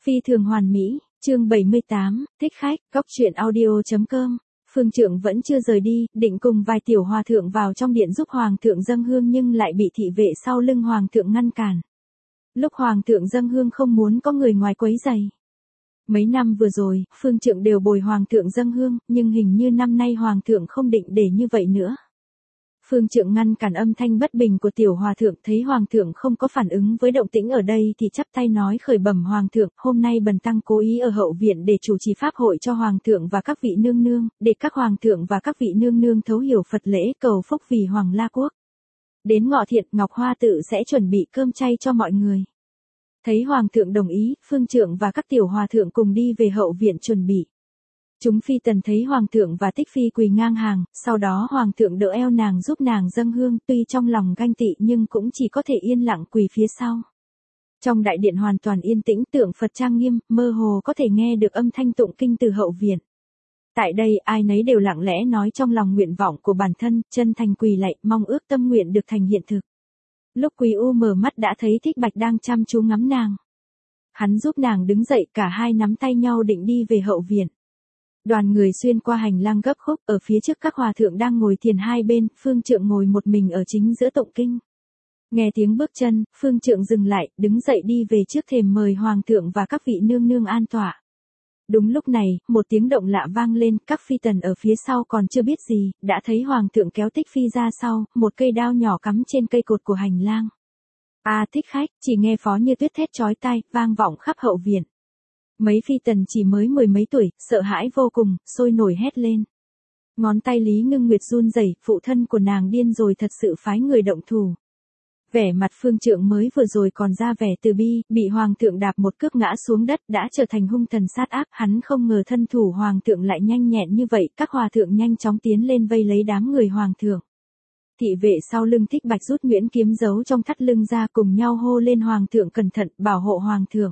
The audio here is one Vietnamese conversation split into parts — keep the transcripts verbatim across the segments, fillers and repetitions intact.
Phi thường hoàn mỹ, chương bảy mươi tám, thích khách, góc truyện audio.com. Phương Trượng vẫn chưa rời đi, định cùng vài tiểu hòa thượng vào trong điện giúp Hoàng thượng dâng hương nhưng lại bị thị vệ sau lưng Hoàng thượng ngăn cản. Lúc Hoàng thượng dâng hương không muốn có người ngoài quấy rầy. Mấy năm vừa rồi, Phương Trượng đều bồi Hoàng thượng dâng hương, nhưng hình như năm nay Hoàng thượng không định để như vậy nữa. Phương Trượng ngăn cản âm thanh bất bình của tiểu hòa thượng, thấy Hoàng thượng không có phản ứng với động tĩnh ở đây thì chắp tay nói khởi bẩm Hoàng thượng, hôm nay bần tăng cố ý ở hậu viện để chủ trì pháp hội cho Hoàng thượng và các vị nương nương, để các Hoàng thượng và các vị nương nương thấu hiểu Phật lễ cầu phúc vì Hoàng La Quốc. Đến ngọ thiện, Ngọc Hoa tự sẽ chuẩn bị cơm chay cho mọi người. Thấy Hoàng thượng đồng ý, Phương Trượng và các tiểu hòa thượng cùng đi về hậu viện chuẩn bị. Chúng phi tần thấy Hoàng thượng và Tích Phi quỳ ngang hàng, sau đó Hoàng thượng đỡ eo nàng giúp nàng dâng hương, tuy trong lòng ganh tị nhưng cũng chỉ có thể yên lặng quỳ phía sau. Trong đại điện hoàn toàn yên tĩnh, tượng Phật trang nghiêm, mơ hồ có thể nghe được âm thanh tụng kinh từ hậu viện. Tại đây ai nấy đều lặng lẽ nói trong lòng nguyện vọng của bản thân, chân thành quỳ lạy, mong ước tâm nguyện được thành hiện thực. Lúc Quý U mở mắt đã thấy Thích Bạch đang chăm chú ngắm nàng. Hắn giúp nàng đứng dậy, cả hai nắm tay nhau định đi về hậu viện. Đoàn người xuyên qua hành lang gấp khúc, ở phía trước các hòa thượng đang ngồi thiền hai bên, Phương Trượng ngồi một mình ở chính giữa tụng kinh. Nghe tiếng bước chân, Phương Trượng dừng lại, đứng dậy đi về trước thềm mời Hoàng thượng và các vị nương nương an tọa. Đúng lúc này, một tiếng động lạ vang lên, các phi tần ở phía sau còn chưa biết gì, đã thấy Hoàng thượng kéo Tích Phi ra sau, một cây đao nhỏ cắm trên cây cột của hành lang. A à, thích khách, chỉ nghe Phó Như Tuyết thét chói tai, vang vọng khắp hậu viện. Mấy phi tần chỉ mới mười mấy tuổi, sợ hãi vô cùng, sôi nổi hét lên. Ngón tay Lý Ngưng Nguyệt run rẩy, phụ thân của nàng điên rồi, thật sự phái người động thủ. Vẻ mặt Phương Trượng mới vừa rồi còn ra vẻ từ bi, bị Hoàng thượng đạp một cước ngã xuống đất đã trở thành hung thần sát ác, hắn không ngờ thân thủ Hoàng thượng lại nhanh nhẹn như vậy, các hòa thượng nhanh chóng tiến lên vây lấy đám người Hoàng thượng. Thị vệ sau lưng Thích Bạch rút nhuyễn kiếm giấu trong thắt lưng ra, cùng nhau hô lên Hoàng thượng cẩn thận, bảo hộ Hoàng thượng.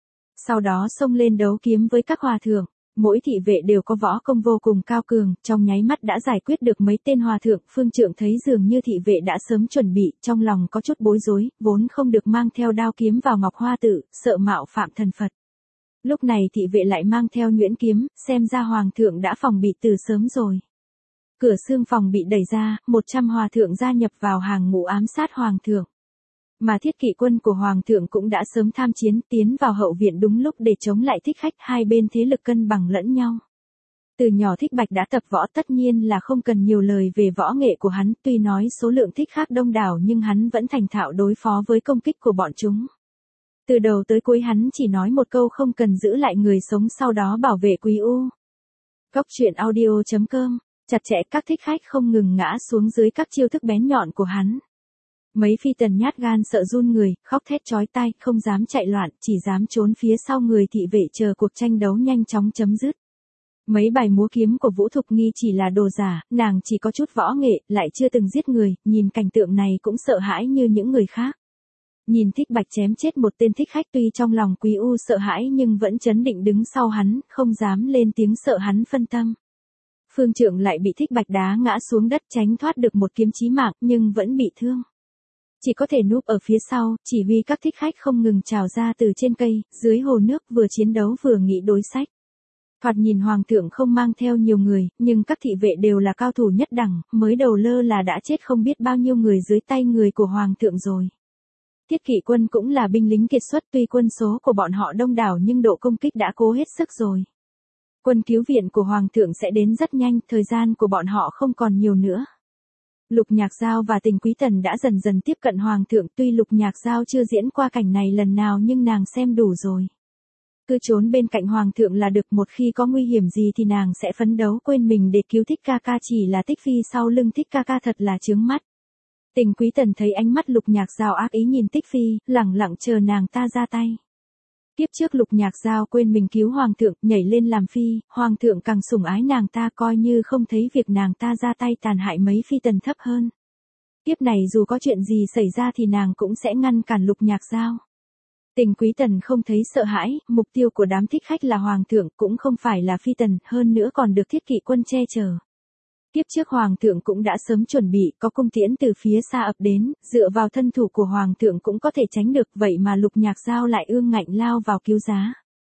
Sau đó xông lên đấu kiếm với các hòa thượng. Mỗi thị vệ đều có võ công vô cùng cao cường, trong nháy mắt đã giải quyết được mấy tên hòa thượng. Phương Trượng thấy dường như thị vệ đã sớm chuẩn bị, trong lòng có chút bối rối, vốn không được mang theo đao kiếm vào Ngọc Hoa tự, sợ mạo phạm thần Phật. Lúc này thị vệ lại mang theo nhuyễn kiếm, xem ra Hoàng thượng đã phòng bị từ sớm rồi. Cửa xương phòng bị đẩy ra, một trăm hòa thượng gia nhập vào hàng ngũ ám sát Hoàng thượng. Mà thiết kỵ quân của Hoàng thượng cũng đã sớm tham chiến, tiến vào hậu viện đúng lúc để chống lại thích khách, hai bên thế lực cân bằng lẫn nhau. Từ nhỏ Thích Bạch đã tập võ, tất nhiên là không cần nhiều lời về võ nghệ của hắn, tuy nói số lượng thích khác đông đảo nhưng hắn vẫn thành thạo đối phó với công kích của bọn chúng. Từ đầu tới cuối hắn chỉ nói một câu không cần giữ lại người sống, sau đó bảo vệ Quý U. Góc truyện audio.com, chặt chẽ các thích khách không ngừng ngã xuống dưới các chiêu thức bén nhọn của hắn. Mấy phi tần nhát gan sợ run người, khóc thét chói tai, không dám chạy loạn, chỉ dám trốn phía sau người thị vệ chờ cuộc tranh đấu nhanh chóng chấm dứt. Mấy bài múa kiếm của Vũ Thục Nghi chỉ là đồ giả, nàng chỉ có chút võ nghệ, lại chưa từng giết người, nhìn cảnh tượng này cũng sợ hãi như những người khác. Nhìn Thích Bạch chém chết một tên thích khách, tuy trong lòng Quý U sợ hãi nhưng vẫn trấn định đứng sau hắn, không dám lên tiếng sợ hắn phân tâm. Phương Trượng lại bị Thích Bạch đá ngã xuống đất, tránh thoát được một kiếm chí mạng nhưng vẫn bị thương. Chỉ có thể núp ở phía sau, chỉ huy các thích khách không ngừng trào ra từ trên cây, dưới hồ nước, vừa chiến đấu vừa nghĩ đối sách. Thoạt nhìn Hoàng thượng không mang theo nhiều người, nhưng các thị vệ đều là cao thủ nhất đẳng, mới đầu lơ là đã chết không biết bao nhiêu người dưới tay người của Hoàng thượng rồi. Thiết kỵ quân cũng là binh lính kiệt xuất, tuy quân số của bọn họ đông đảo nhưng độ công kích đã cố hết sức rồi. Quân cứu viện của Hoàng thượng sẽ đến rất nhanh, thời gian của bọn họ không còn nhiều nữa. Lục Nhạc Giao và Tình Quý Tần đã dần dần tiếp cận Hoàng thượng, tuy Lục Nhạc Giao chưa diễn qua cảnh này lần nào nhưng nàng xem đủ rồi. Cứ trốn bên cạnh Hoàng thượng là được, một khi có nguy hiểm gì thì nàng sẽ phấn đấu quên mình để cứu Thích ca ca, chỉ là Tích Phi sau lưng Thích ca ca thật là chướng mắt. Tình Quý Tần thấy ánh mắt Lục Nhạc Giao ác ý nhìn Tích Phi, lẳng lặng chờ nàng ta ra tay. Tiếp trước Lục Nhạc Giao quên mình cứu Hoàng thượng, nhảy lên làm phi, Hoàng thượng càng sủng ái nàng ta, coi như không thấy việc nàng ta ra tay tàn hại mấy phi tần thấp hơn. Tiếp này dù có chuyện gì xảy ra thì nàng cũng sẽ ngăn cản Lục Nhạc Giao. Tình Quý Tần không thấy sợ hãi, mục tiêu của đám thích khách là Hoàng thượng, cũng không phải là phi tần, hơn nữa còn được thiết kỵ quân che chở. Tiếp trước Hoàng thượng cũng đã sớm chuẩn bị, có cung tiễn từ phía xa ập đến, dựa vào thân thủ của Hoàng thượng cũng có thể tránh được, vậy mà Lục Nhạc Giao lại ương ngạnh lao vào cứu giá.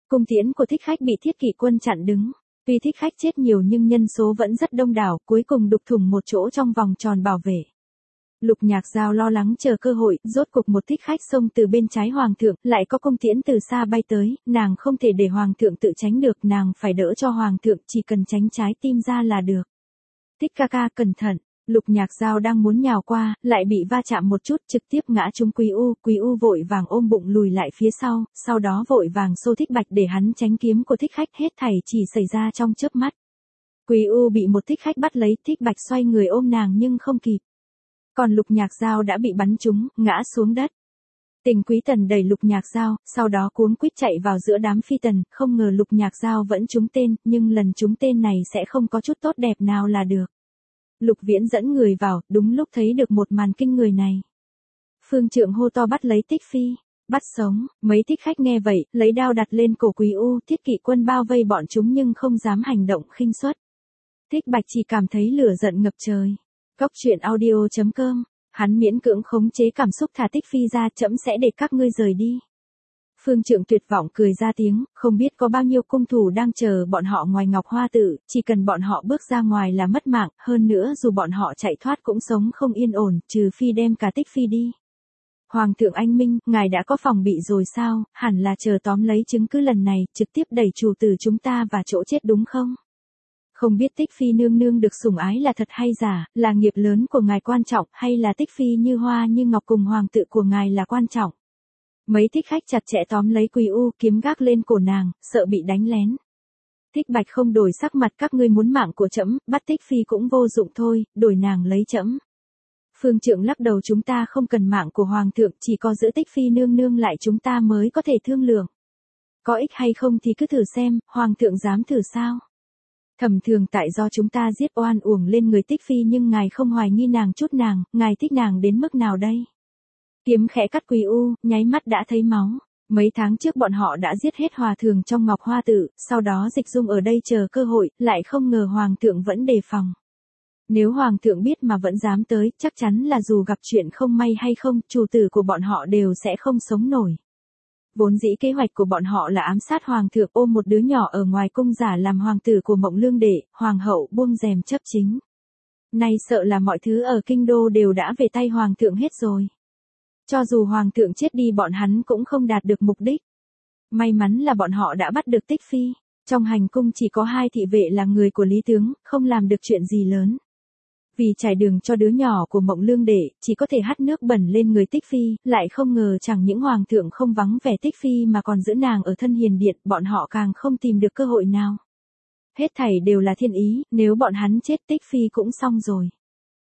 Cung tiễn của Thích Khách bị Thiết Kỵ quân chặn đứng. Tuy Thích Khách chết nhiều nhưng nhân số vẫn rất đông đảo, cuối cùng đục thủng một chỗ trong vòng tròn bảo vệ. Lục Nhạc Giao lo lắng chờ cơ hội, rốt cục một Thích Khách xông từ bên trái hoàng thượng, lại có cung tiễn từ xa bay tới, nàng không thể để hoàng thượng tự tránh được, nàng phải đỡ cho hoàng thượng, chỉ cần tránh trái tim ra là được. Thích ca ca cẩn thận. Lục Nhạc Giao đang muốn nhào qua, lại bị va chạm một chút, trực tiếp ngã trúng Quý U, Quý U vội vàng ôm bụng lùi lại phía sau, sau đó vội vàng xô Thích Bạch để hắn tránh kiếm của Thích Khách, hết thảy chỉ xảy ra trong chớp mắt. Quý U bị một Thích Khách bắt lấy, Thích Bạch xoay người ôm nàng nhưng không kịp. Còn Lục Nhạc Giao đã bị bắn trúng, ngã xuống đất. Tình Quý Tần đẩy Lục Nhạc Giao, sau đó cuống quýt chạy vào giữa đám phi tần, không ngờ Lục Nhạc Giao vẫn trúng tên, nhưng lần trúng tên này sẽ không có chút tốt đẹp nào là được. Lục Viễn dẫn người vào, đúng lúc thấy được một màn kinh người này. Phương Trượng hô to bắt lấy Tích Phi, bắt sống, mấy Thích Khách nghe vậy, lấy đao đặt lên cổ Quý U, Thiết Kỵ quân bao vây bọn chúng nhưng không dám hành động khinh suất. Thích Bạch chỉ cảm thấy lửa giận ngập trời. Cốc truyện audio chấm com, hắn miễn cưỡng khống chế cảm xúc thả Tích Phi ra, trẫm sẽ để các ngươi rời đi. Phương Trượng tuyệt vọng cười ra tiếng, không biết có bao nhiêu cung thủ đang chờ bọn họ ngoài Ngọc Hoa Tự, chỉ cần bọn họ bước ra ngoài là mất mạng, hơn nữa dù bọn họ chạy thoát cũng sống không yên ổn, trừ phi đem cả Tích Phi đi. Hoàng thượng anh minh, ngài đã có phòng bị rồi sao, hẳn là chờ tóm lấy chứng cứ lần này, trực tiếp đẩy chủ tử chúng ta vào chỗ chết đúng không? Không biết Tích Phi nương nương được sủng ái là thật hay giả, là nghiệp lớn của ngài quan trọng, hay là Tích Phi như hoa như ngọc cùng hoàng tự của ngài là quan trọng? Mấy Thích Khách chặt chẽ tóm lấy Quý U, kiếm gác lên cổ nàng, sợ bị đánh lén. Thích Bạch không đổi sắc mặt, các ngươi muốn mạng của trẫm, bắt Tích Phi cũng vô dụng thôi, đổi nàng lấy trẫm. Phương Trượng lắc đầu, chúng ta không cần mạng của hoàng thượng, chỉ có giữ Tích Phi nương nương lại chúng ta mới có thể thương lượng. Có ích hay không thì cứ thử xem, hoàng thượng dám thử sao? Thẩm thường tại do chúng ta giết oan uổng lên người Tích Phi nhưng ngài không hoài nghi nàng chút nàng, ngài thích nàng đến mức nào đây? Kiếm khẽ cắt Quý U, nháy mắt đã thấy máu. Mấy tháng trước bọn họ đã giết hết hòa thường trong Ngọc Hoa Tự, sau đó Dịch Dung ở đây chờ cơ hội, lại không ngờ hoàng thượng vẫn đề phòng. Nếu hoàng thượng biết mà vẫn dám tới, chắc chắn là dù gặp chuyện không may hay không, chủ tử của bọn họ đều sẽ không sống nổi. Vốn dĩ kế hoạch của bọn họ là ám sát hoàng thượng, ôm một đứa nhỏ ở ngoài cung giả làm hoàng tử của Mộng Lương Đệ, hoàng hậu buông rèm chấp chính. Nay sợ là mọi thứ ở kinh đô đều đã về tay hoàng thượng hết rồi. Cho dù hoàng thượng chết đi bọn hắn cũng không đạt được mục đích. May mắn là bọn họ đã bắt được Tích Phi. Trong hành cung chỉ có hai thị vệ là người của Lý Tướng, không làm được chuyện gì lớn. Vì trải đường cho đứa nhỏ của Mộng Lương Đệ, chỉ có thể hắt nước bẩn lên người Tích Phi, lại không ngờ chẳng những hoàng thượng không vắng vẻ Tích Phi mà còn giữ nàng ở thân hiền điện, bọn họ càng không tìm được cơ hội nào. Hết thảy đều là thiên ý, nếu bọn hắn chết Tích Phi cũng xong rồi.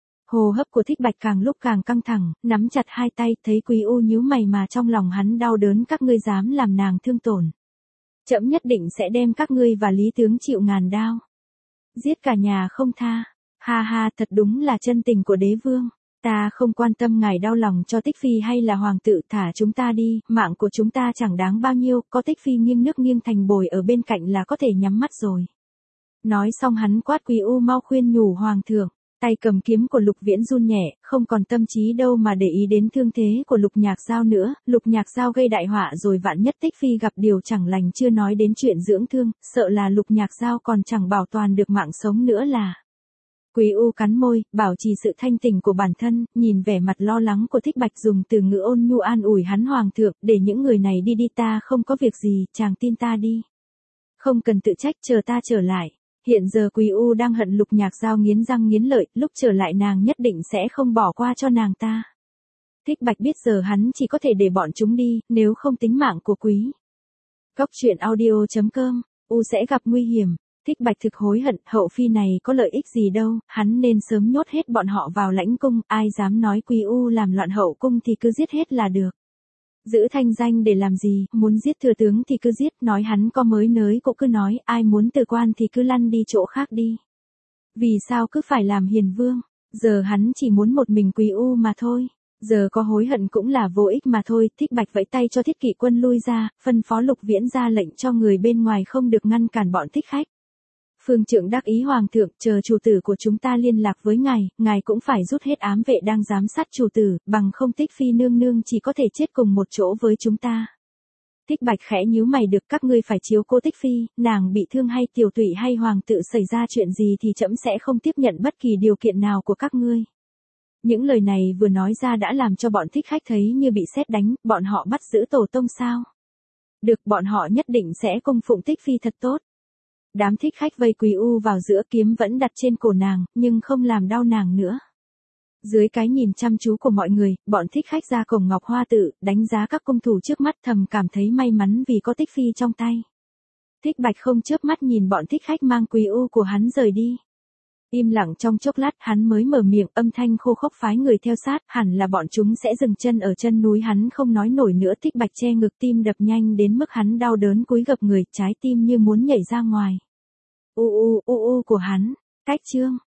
Hô hấp của Thích Bạch càng lúc càng căng thẳng, nắm chặt hai tay, thấy Quý U nhíu mày mà trong lòng hắn đau đớn, các ngươi dám làm nàng thương tổn. Trẫm nhất định sẽ đem các ngươi và Lý Tướng chịu ngàn đao. Giết cả nhà không tha. Ha ha, thật đúng là chân tình của đế vương. Ta không quan tâm ngài đau lòng cho Tích Phi hay là hoàng tự, thả chúng ta đi, mạng của chúng ta chẳng đáng bao nhiêu, có Tích Phi nghiêng nước nghiêng thành bồi ở bên cạnh là có thể nhắm mắt rồi. Nói xong hắn quát Quý U mau khuyên nhủ hoàng thượng. Tay cầm kiếm của Lục Viễn run nhẹ, không còn tâm trí đâu mà để ý đến thương thế của Lục Nhạc Giao nữa, Lục Nhạc Giao gây đại họa rồi vạn nhất Tích Phi gặp điều chẳng lành, chưa nói đến chuyện dưỡng thương, sợ là Lục Nhạc Giao còn chẳng bảo toàn được mạng sống nữa là. Quý U cắn môi, bảo trì sự thanh tỉnh của bản thân, nhìn vẻ mặt lo lắng của Thích Bạch dùng từ ngữ ôn nhu an ủi hắn, hoàng thượng, để những người này đi đi, ta không có việc gì, chàng tin ta đi. Không cần tự trách, chờ ta trở lại. Hiện giờ Quý U đang hận Lục Nhạc Giao nghiến răng nghiến lợi, lúc trở lại nàng nhất định sẽ không bỏ qua cho nàng ta. Thích Bạch biết giờ hắn chỉ có thể để bọn chúng đi, nếu không tính mạng của Quý. Cốc truyện audio chấm com, U sẽ gặp nguy hiểm. Thích Bạch thực hối hận, hậu phi này có lợi ích gì đâu, hắn nên sớm nhốt hết bọn họ vào lãnh cung, ai dám nói Quý U làm loạn hậu cung thì cứ giết hết là được. Giữ thanh danh để làm gì, muốn giết thừa tướng thì cứ giết, nói hắn có mới nới cũng cứ nói, ai muốn từ quan thì cứ lăn đi chỗ khác đi. Vì sao cứ phải làm hiền vương, giờ hắn chỉ muốn một mình Quý U mà thôi, giờ có hối hận cũng là vô ích mà thôi. Thích Bạch vẫy tay cho Thiết Kỵ quân lui ra, phân phó Lục Viễn ra lệnh cho người bên ngoài không được ngăn cản bọn Thích Khách. Phương Trượng đắc ý hoàng thượng, chờ chủ tử của chúng ta liên lạc với ngài, ngài cũng phải rút hết ám vệ đang giám sát chủ tử, bằng không Tích Phi nương nương chỉ có thể chết cùng một chỗ với chúng ta. Thích Bạch khẽ nhíu mày, được, các ngươi phải chiếu cố Tích Phi, nàng bị thương hay tiểu tụy hay hoàng tự xảy ra chuyện gì thì trẫm sẽ không tiếp nhận bất kỳ điều kiện nào của các ngươi. Những lời này vừa nói ra đã làm cho bọn thích khách thấy như bị sét đánh, bọn họ bắt giữ tổ tông sao? Được, bọn họ nhất định sẽ cung phụng Tích Phi thật tốt. Đám thích khách vây Quý U vào giữa, kiếm vẫn đặt trên cổ nàng, nhưng không làm đau nàng nữa. Dưới cái nhìn chăm chú của mọi người, bọn thích khách ra cổng Ngọc Hoa Tự, đánh giá các cung thủ trước mắt, thầm cảm thấy may mắn vì có Tích Phi trong tay. Thích Bạch không chớp mắt nhìn bọn thích khách mang Quý U của hắn rời đi. Im lặng trong chốc lát, hắn mới mở miệng, âm thanh khô khốc, phái người theo sát, hẳn là bọn chúng sẽ dừng chân ở chân núi. Hắn không nói nổi nữa. Thích Bạch che ngực, tim đập nhanh đến mức hắn đau đớn cúi gập người, trái tim như muốn nhảy ra ngoài. U u u u của hắn, cách chương.